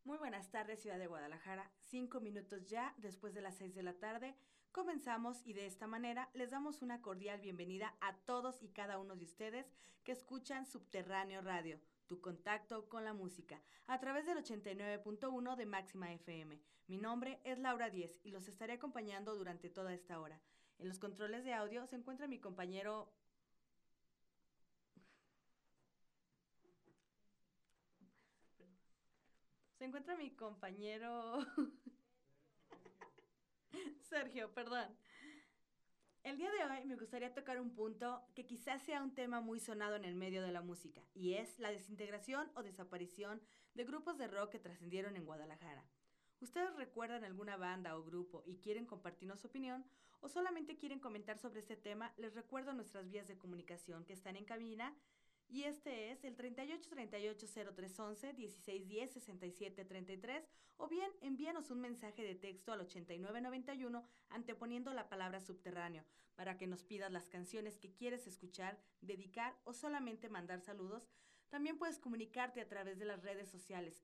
Muy buenas tardes, ciudad de Guadalajara. 5 minutos ya después de las 6 de la tarde. Comenzamos y de esta manera les damos una cordial bienvenida a todos y cada uno de ustedes que escuchan Subterráneo Radio, tu contacto con la música, a través del 89.1 de Máxima FM. Mi nombre es Laura Díez y los estaré acompañando durante toda esta hora. En los controles de audio se encuentra mi compañero... Se encuentra mi compañero... Sergio, perdón. El día de hoy me gustaría tocar un punto que quizás sea un tema muy sonado en el medio de la música, y es la desintegración o desaparición de grupos de rock que trascendieron en Guadalajara. ¿Ustedes recuerdan alguna banda o grupo y quieren compartirnos su opinión o solamente quieren comentar sobre este tema? Les recuerdo nuestras vías de comunicación que están en cabina y este es el 3838-0311, 1610-6733 o bien envíanos un mensaje de texto al 8991 anteponiendo la palabra subterráneo para que nos pidas las canciones que quieres escuchar, dedicar o solamente mandar saludos. También puedes comunicarte a través de las redes sociales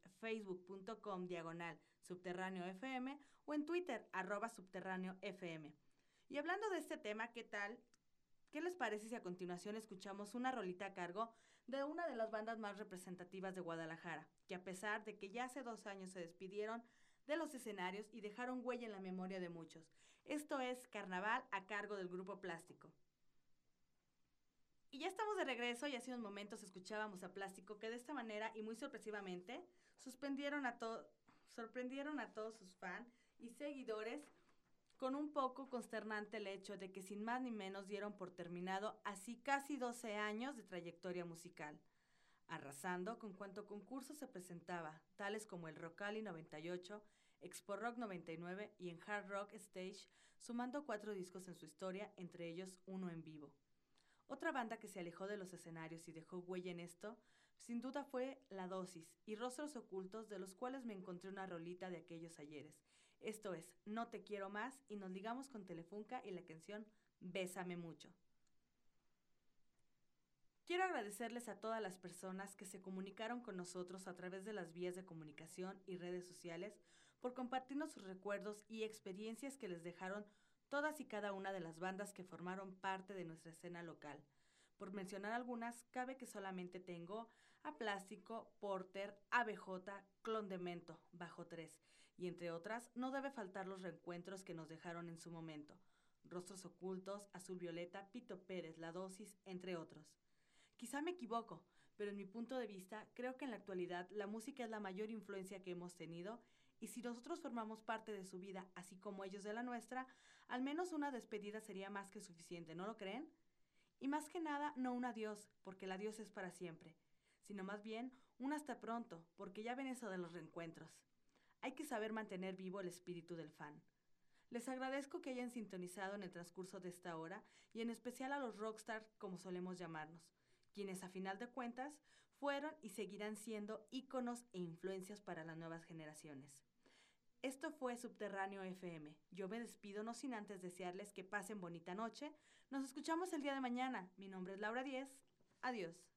facebook.com/subterráneo-fm o en Twitter @subterráneo-fm. Y hablando de este tema, ¿qué tal? ¿Qué les parece si a continuación escuchamos una rolita a cargo de una de las bandas más representativas de Guadalajara, que a pesar de que ya hace 2 años se despidieron de los escenarios y dejaron huella en la memoria de muchos? Esto es Carnaval a cargo del Grupo Plástico. Y ya estamos de regreso y hace unos momentos escuchábamos a Plástico que de esta manera y muy sorpresivamente sorprendieron a todos sus fans y seguidores con un poco consternante el hecho de que sin más ni menos dieron por terminado así casi 12 años de trayectoria musical, arrasando con cuanto concurso se presentaba, tales como el Rocali 98, Expo Rock 99 y en Hard Rock Stage, sumando 4 discos en su historia, entre ellos uno en vivo. Otra banda que se alejó de los escenarios y dejó huella en esto, sin duda fue La Dosis y Rostros Ocultos, de los cuales me encontré una rolita de aquellos ayeres. Esto es No Te Quiero Más y nos ligamos con Telefunca y la canción Bésame Mucho. Quiero agradecerles a todas las personas que se comunicaron con nosotros a través de las vías de comunicación y redes sociales por compartirnos sus recuerdos y experiencias que les dejaron todas y cada una de las bandas que formaron parte de nuestra escena local. Por mencionar algunas, cabe que solamente tengo a Plástico, Porter, ABJ, Clon de Mento, Bajo 3, y entre otras, no debe faltar los reencuentros que nos dejaron en su momento. Rostros Ocultos, Azul Violeta, Pito Pérez, La Dosis, entre otros. Quizá me equivoco, pero en mi punto de vista, creo que en la actualidad la música es la mayor influencia que hemos tenido y si nosotros formamos parte de su vida, así como ellos de la nuestra, al menos una despedida sería más que suficiente, ¿no lo creen? Y más que nada, no un adiós, porque el adiós es para siempre, sino más bien un hasta pronto, porque ya ven eso de los reencuentros. Hay que saber mantener vivo el espíritu del fan. Les agradezco que hayan sintonizado en el transcurso de esta hora y en especial a los rockstar, como solemos llamarnos, quienes a final de cuentas fueron y seguirán siendo íconos e influencias para las nuevas generaciones. Esto fue Subterráneo FM. Yo me despido no sin antes desearles que pasen bonita noche. Nos escuchamos el día de mañana. Mi nombre es Laura Díez. Adiós.